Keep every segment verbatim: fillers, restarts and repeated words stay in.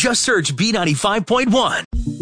Just search B ninety-five point one.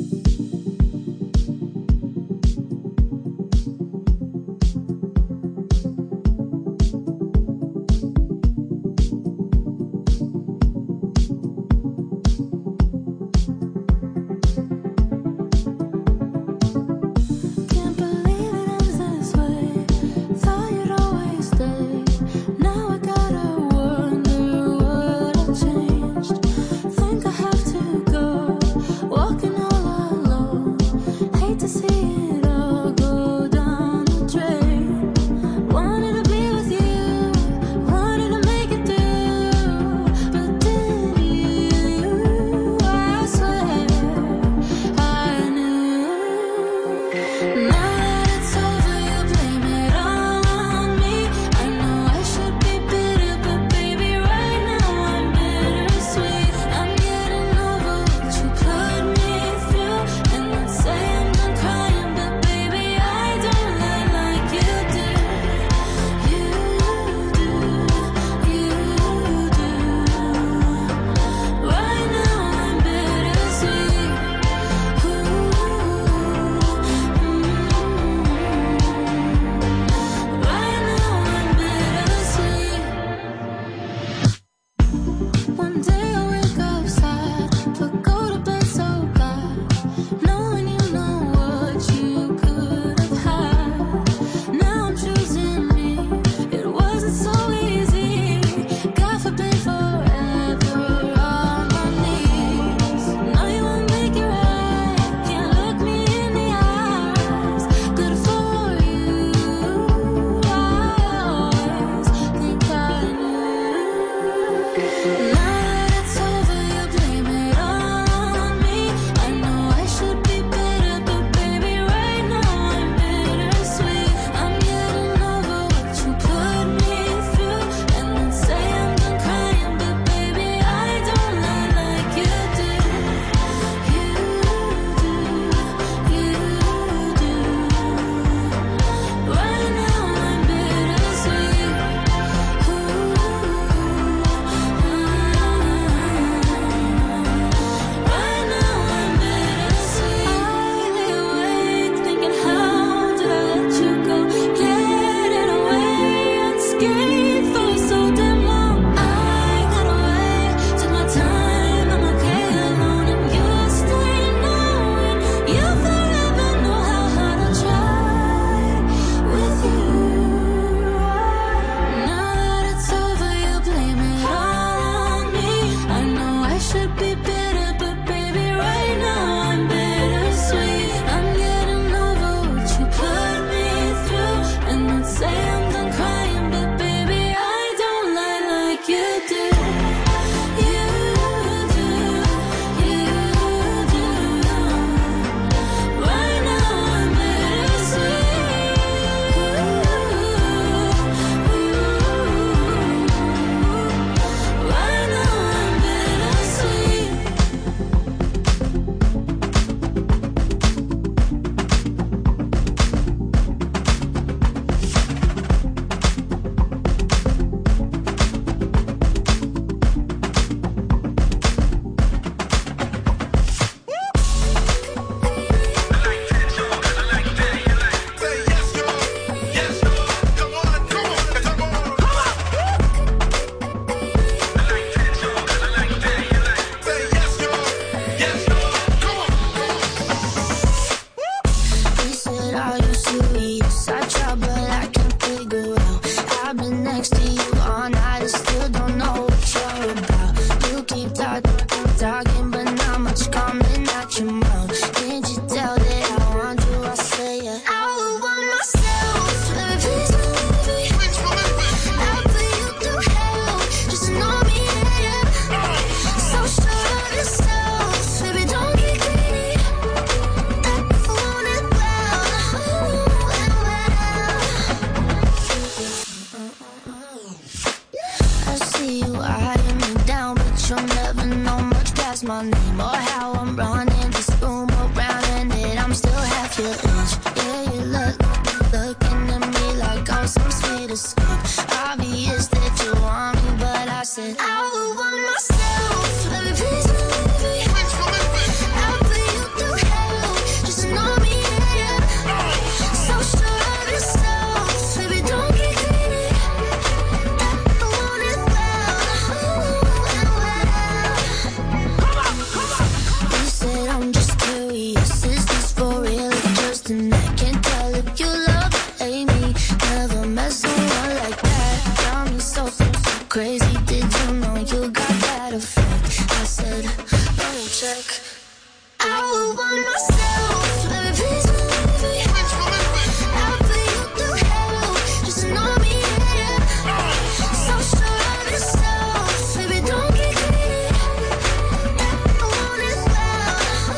my name or how I'm running this room around, and it I'm still half your age. Yeah, you look, looking at me like I'm some sweet escape. Obvious that you want me, but I said I would want myself. Let me please, let me check. I would want myself, baby, please believe me. I'll put you through hell, just to know me, yeah. So sure of yourself, baby, don't get greedy. I want it well,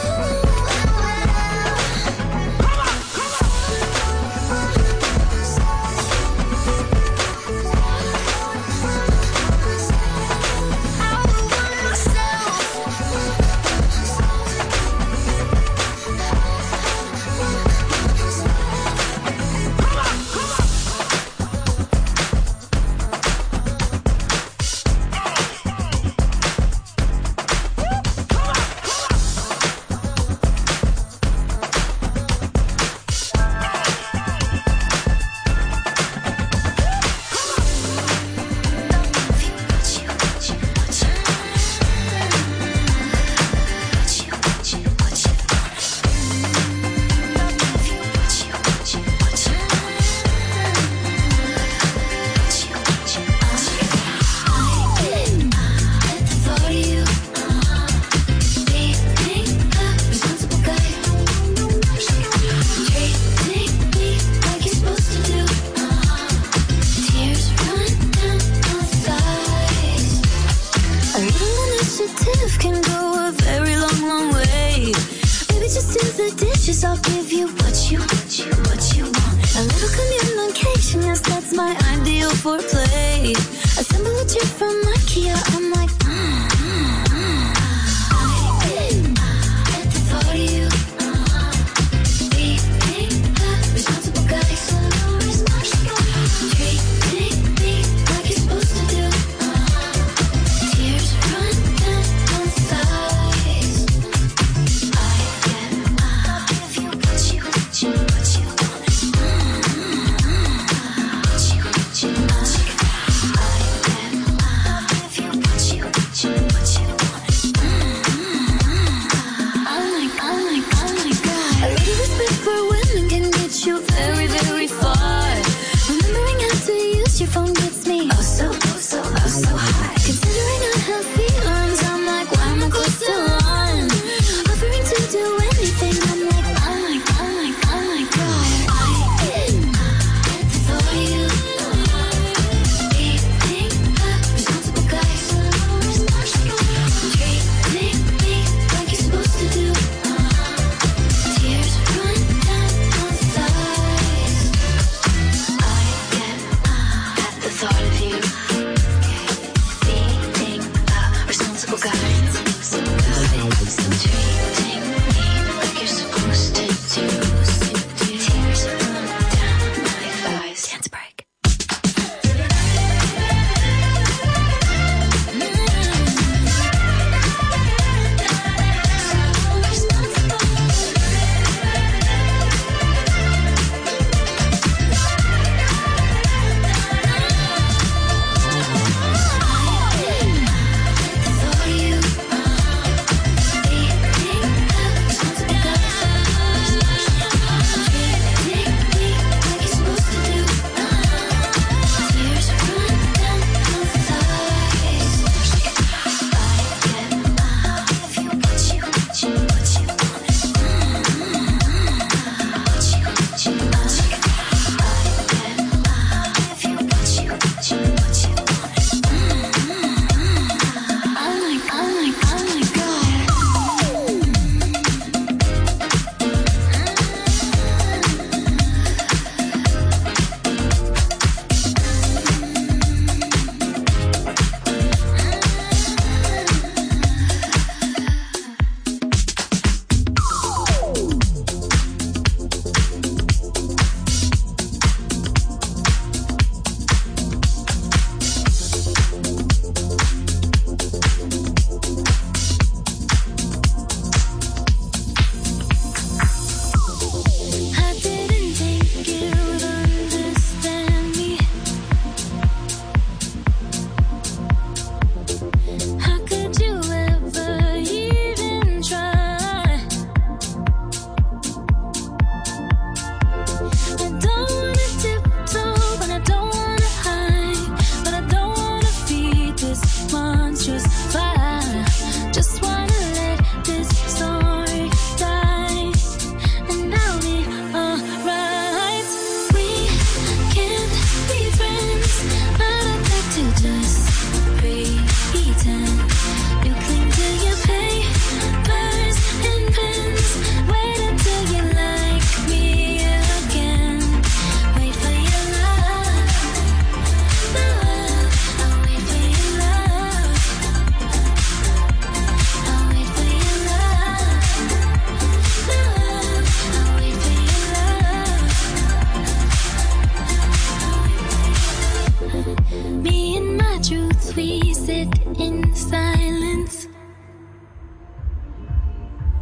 I'll give you what you, what you, what you want. A little communication, yes, that's my ideal foreplay. Assemble a chair from IKEA, I'm like, mm, mm, mm. I at the thought of you, uh-huh. Being a responsible guy, so responsible. Treating me like you're supposed to do, uh-huh. Tears run down my thighs. I get uh, if you what you, what you, what you want. Mm-hmm. What you, what you, what you. I get uh, if you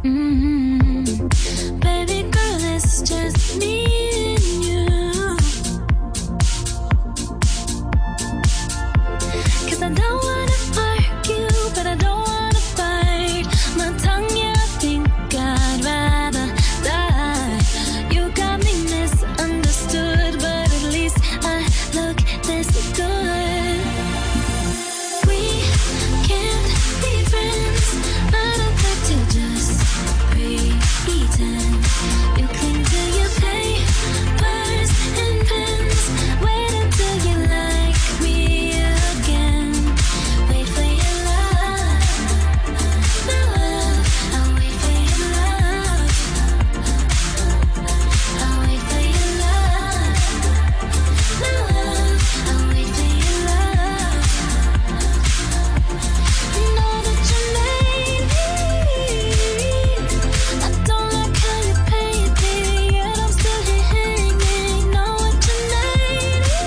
Mm-hmm. Baby girl, it's just me and you. 'Cause I don't wanna argue, but I don't wanna fight. My tongue, yeah, I think I'd rather die. You got me misunderstood, but at least I look this good. We can't be friends, but I'd like to just pretend. You cling to your papers and pens. Wait until you like me again. Wait for your love, my love. I'll wait for your love. I'll wait for your love, my love. I'll wait for your love. Know that you made me. I don't like how you pay it, baby, yet I'm still here hanging. Know what you made me.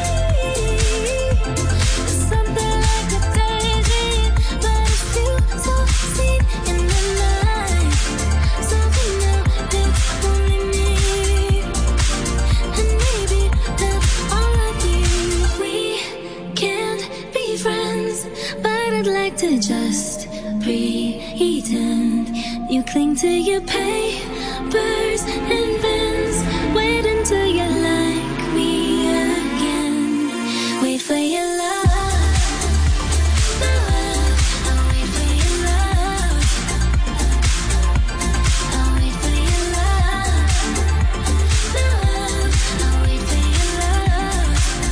It's something like a daydream, but it feels so sweet in the night. Something new that's only me, and maybe that's all I need. We can't be friends, but I'd like to just pretend. You cling to your papers and pens. Wait until you like me again. Wait for your love, my love. I'll wait for your love. I'll wait for your love, my love. I'll wait for your love.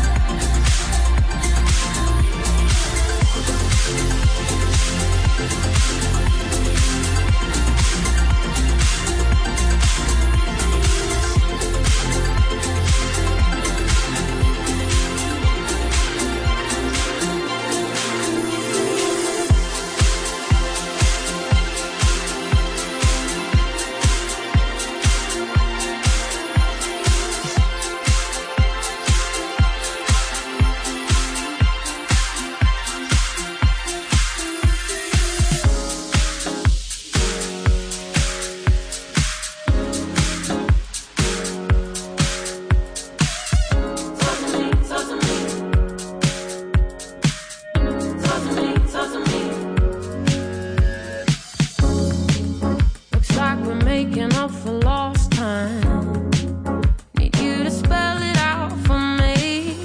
Looks like we're making up for lost time. Need you to spell it out for me.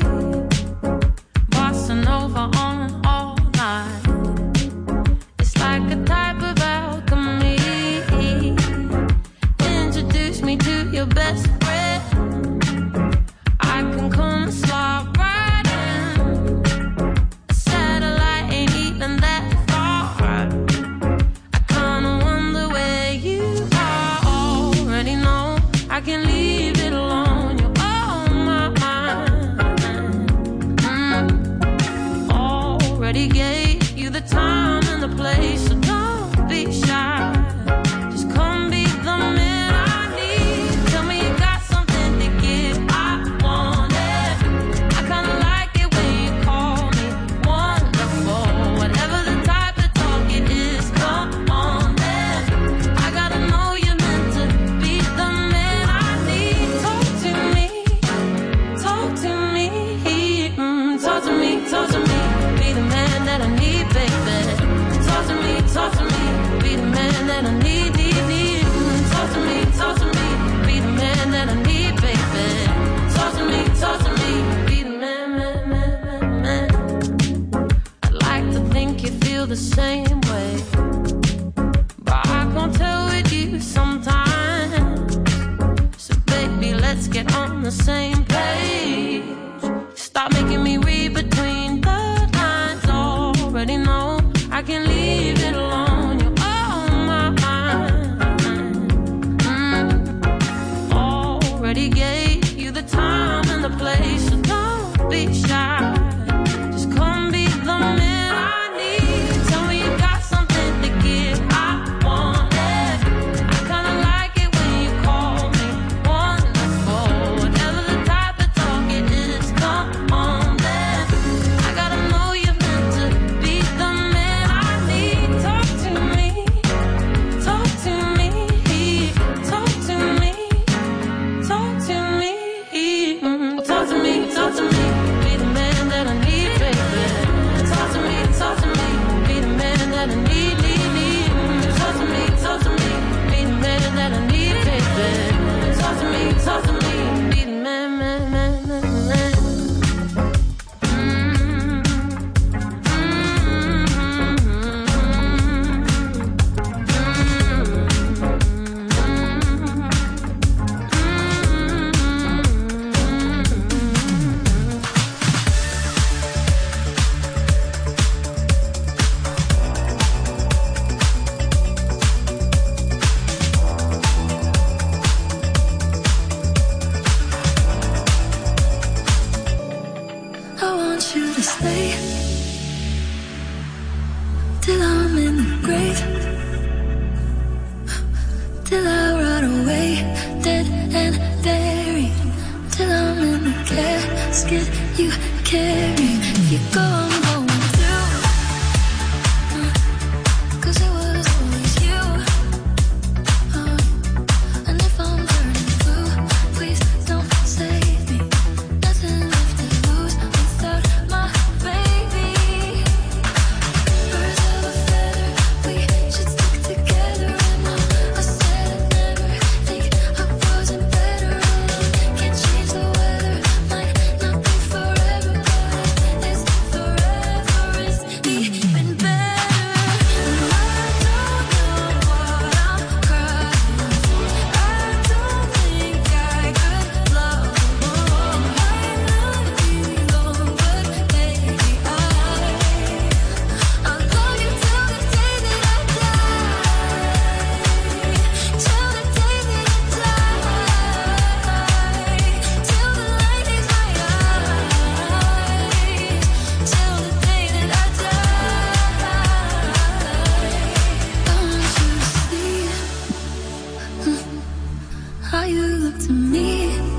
Bossa Nova on all night. It's like a type of alchemy. Introduce me to your best friend. I can come and slide right in. A satellite ain't even that far. I kinda wonder where you are. Already know I can leave it alone. You're on my mind. Mm. Already gave you the time and the place, so don't be shy. Just come be the man I need. Tell me you got something to give. I want it. I kinda like it when you call me wonderful. Whatever the type of talk it is, come on then. I gotta know you're meant to be the man I need. Talk to me, talk to me, mm, talk to me, talk to me. Be the man that I need, baby. Talk to me, talk to me. Be the man that I need, need, need. Mm, talk to me, talk to me. Be the man that I need, baby. Talk to me, talk to me. Be the man, man, man, man, man. I'd like to think you feel the same way, but I can't tell with you sometimes. So baby, let's get on the same page. Stop making me read between the lines. Already know I can leave it alone. You're on my mind. Mm. Already gave you the time and the place, so don't be shy. Just come be the man I need. Tell me you got something to give. I want it. I kinda like it when you call me wonderful. Whatever the type till I run away, dead and buried, till I'm in the casket you carry. If you go, I'm going too, uh, 'cause it was always you, uh, and if I'm turning blue, please don't save me. Nothing left to lose without my baby. Birds of a feather, we should stick together. And I, I said I'd never think I wasn't better. And I can't change the weather, might not be forever, but it's forever is even better. And I don't know what I'm crying for. I don't think I could love more. Might not be long, but maybe I I'll love you till the day that I die, till the day that I die, till the light leaves my eyes, till the day that I die. I want you to see how you look to me.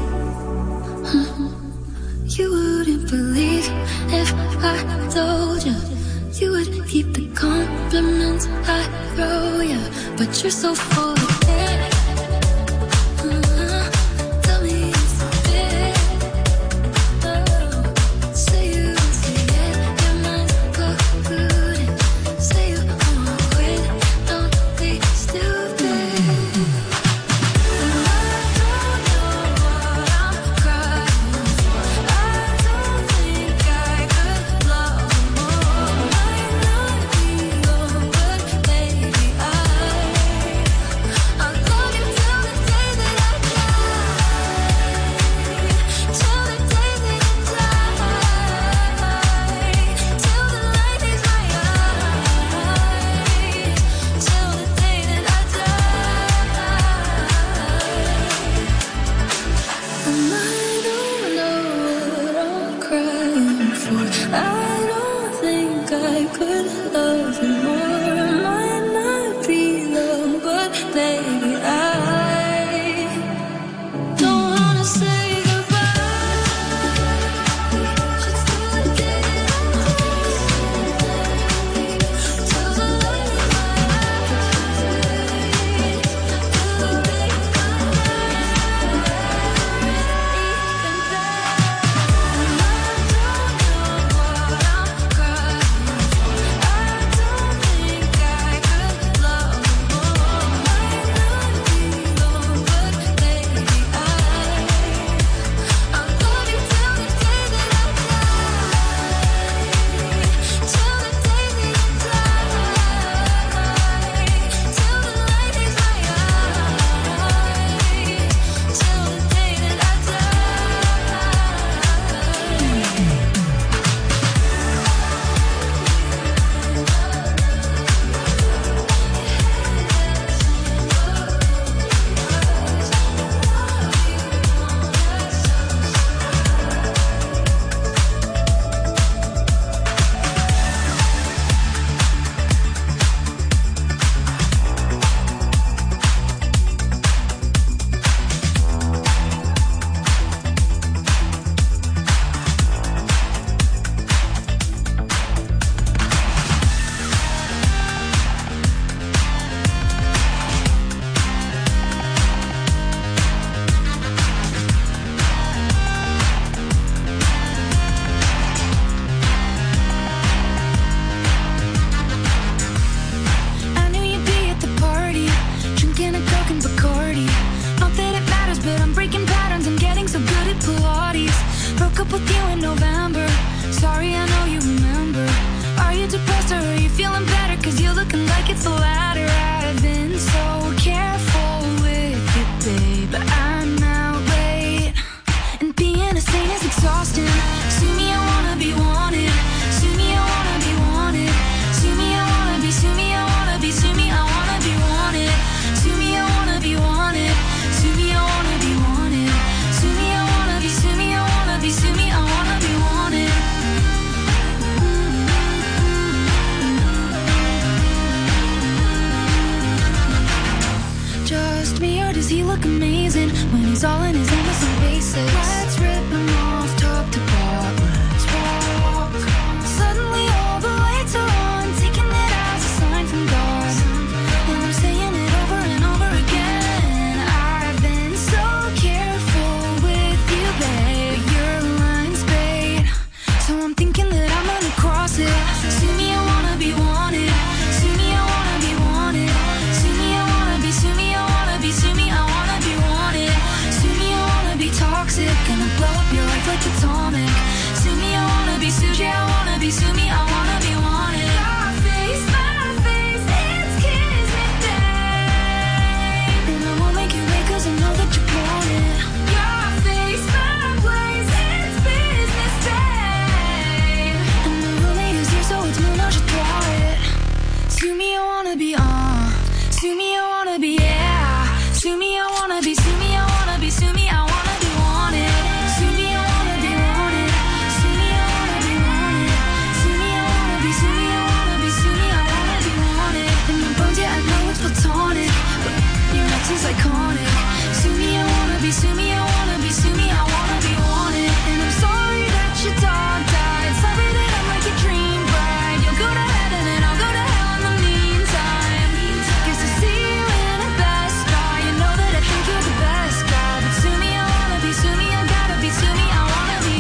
You wouldn't believe if I told you. You would keep the compliments I throw you, but you're so full of it. Uh-huh. Tell me it's a bit. Oh. Say you don't see it, your mind's polluted. Say you wanna quit, don't be stupid. And I don't know what I'm crying for. I don't think I could love more. Might not be long, but maybe I I'll love me or does he look amazing when he's all in his Amazon basics? Let's rip him off top to bottom. Let's walk. Suddenly all the lights are on, taking it as a sign from God. And I'm saying it over and over again. I've been so careful with you, babe. Your line's bait, so I'm thinking that I'm gonna cross it. Sue me, I wanna be wanted. Sue me, I wanna be wanted. Sue me, I wanna be. Sue me, I wanna be. Sue me, I wanna be wanted. Sue me, I wanna be toxic. Gonna blow up your life like atomic. Sue me, I wanna be. Sue me, I wanna be. Sue me, I wanna be wanted. Your face, my face, it's kiss me, babe. And I won't make you wait 'cause I know that you want it. Your face, my place, it's business, babe. And the roommate is here, so it's moon, I should draw it. Sue me, I wanna be on. Sue me, I wanna be, yeah. Sue me, I wanna be. Sue me, I wanna be. Sue me, I wanna be wanted. Sue me, I wanna be wanted. Sue me, I wanna be wanted. Sue me, I wanna be. Sue me, I wanna be. Sue me, I wanna be wanted. And my bones, yeah, I know it's platonic, but your ex is iconic. Sue me, I wanna be. Sue me, I wanna be. Sue me, I wanna be wanted. And I'm sorry that your dog died. Sorry that I'm like your dream bride. You'll go to heaven and I'll go to hell in the meantime. Guess I see you in a Best Buy. You know that I think you're the best guy. But sue me, I wanna be. Sue me, I gotta be. Sue me, I wanna be.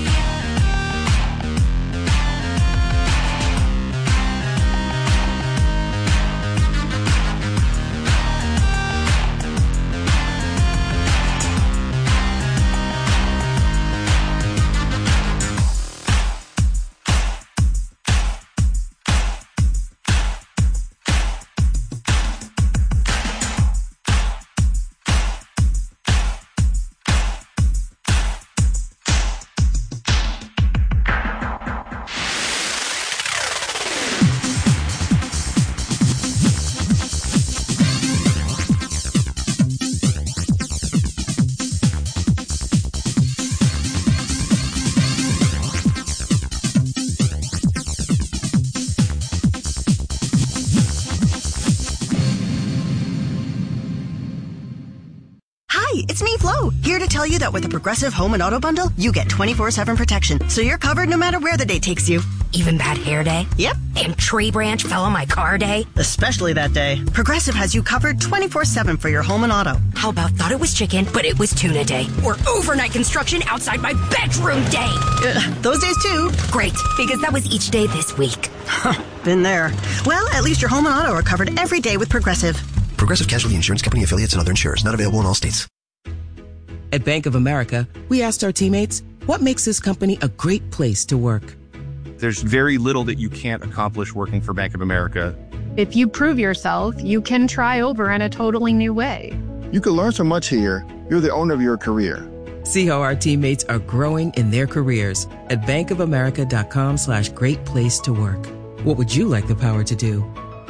Hi, it's me, Flo, here to tell you that with the Progressive Home and Auto Bundle, you get twenty-four seven protection, so you're covered no matter where the day takes you. Even bad hair day? Yep. And tree branch fell on my car day? Especially that day. Progressive has you covered twenty-four seven for your home and auto. How about thought it was chicken, but it was tuna day? Or overnight construction outside my bedroom day? Uh, those days too. Great, because that was each day this week. Been there. Well, at least your home and auto are covered every day with Progressive. Progressive Casualty Insurance Company affiliates and other insurers. Not available in all states. At Bank of America, we asked our teammates, what makes this company a great place to work? There's very little that you can't accomplish working for Bank of America. If you prove yourself, you can try over in a totally new way. You can learn so much here. You're the owner of your career. See how our teammates are growing in their careers at bankofamerica.com slash great place to work. What would you like the power to do?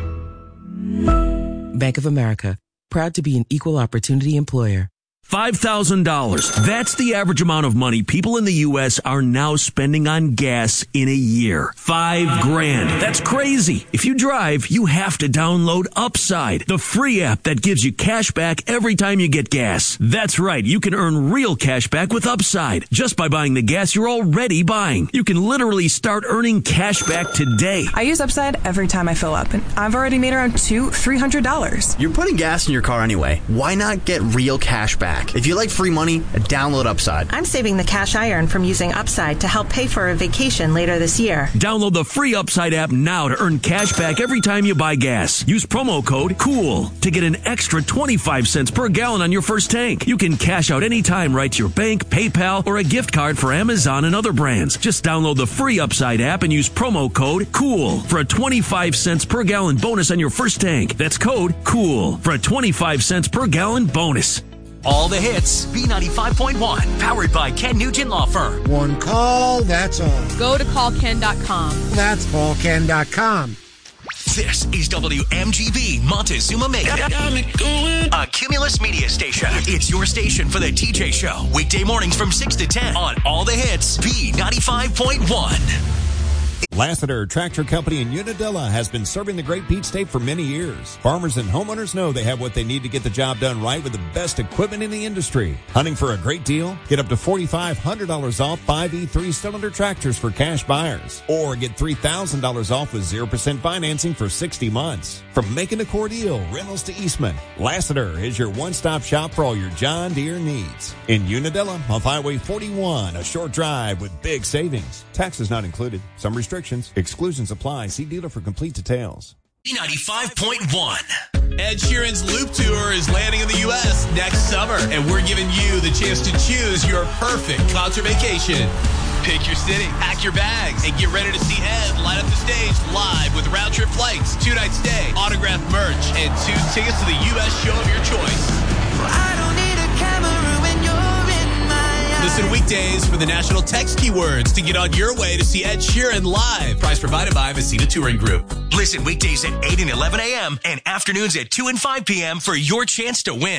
Bank of America, proud to be an equal opportunity employer. five thousand dollars. That's the average amount of money people in the U S are now spending on gas in a year. Five grand. That's crazy. If you drive, you have to download Upside, the free app that gives you cash back every time you get gas. That's right. You can earn real cash back with Upside just by buying the gas you're already buying. You can literally start earning cash back today. I use Upside every time I fill up, and I've already made around two, three hundred dollars. You're putting gas in your car anyway. Why not get real cash back? If you like free money, download Upside. I'm saving the cash I earn from using Upside to help pay for a vacation later this year. Download the free Upside app now to earn cash back every time you buy gas. Use promo code COOL to get an extra twenty-five cents per gallon on your first tank. You can cash out anytime right to your bank, PayPal, or a gift card for Amazon and other brands. Just download the free Upside app and use promo code COOL for a twenty-five cents per gallon bonus on your first tank. That's code COOL for a twenty-five cents per gallon bonus. All the hits, B ninety-five point one, powered by Ken Nugent Law Firm. One call, that's all. Go to call ken dot com. That's call ken dot com. This is W M G B Montezuma Mega, a Cumulus media station. It's your station for the T J Show. Weekday mornings from six to ten on All the Hits, B ninety-five point one. Lassiter Tractor Company in Unadilla has been serving the Great Peach State for many years. Farmers and homeowners know they have what they need to get the job done right with the best equipment in the industry. Hunting for a great deal? Get up to four thousand five hundred dollars off five E three-cylinder tractors for cash buyers. Or get three thousand dollars off with zero percent financing for sixty months. From Macon to Cordele, Reynolds to Eastman, Lassiter is your one-stop shop for all your John Deere needs. In Unadilla, off Highway forty-one, a short drive with big savings. Taxes not included. Some restrictions. Exclusions apply. See dealer for complete details. B ninety-five point one. Ed Sheeran's Loop Tour is landing in the U S next summer, and we're giving you the chance to choose your perfect concert vacation. Pick your city, pack your bags, and get ready to see Ed light up the stage live with round-trip flights, two-night stay, autographed merch, and two tickets to the U S show of your choice. I don't need a camera when you're in my eyes. Listen weekdays for the national text keywords to get on your way to see Ed Sheeran live. Price provided by Messina Touring Group. Listen weekdays at eight and eleven a.m. and afternoons at two and five p.m. for your chance to win.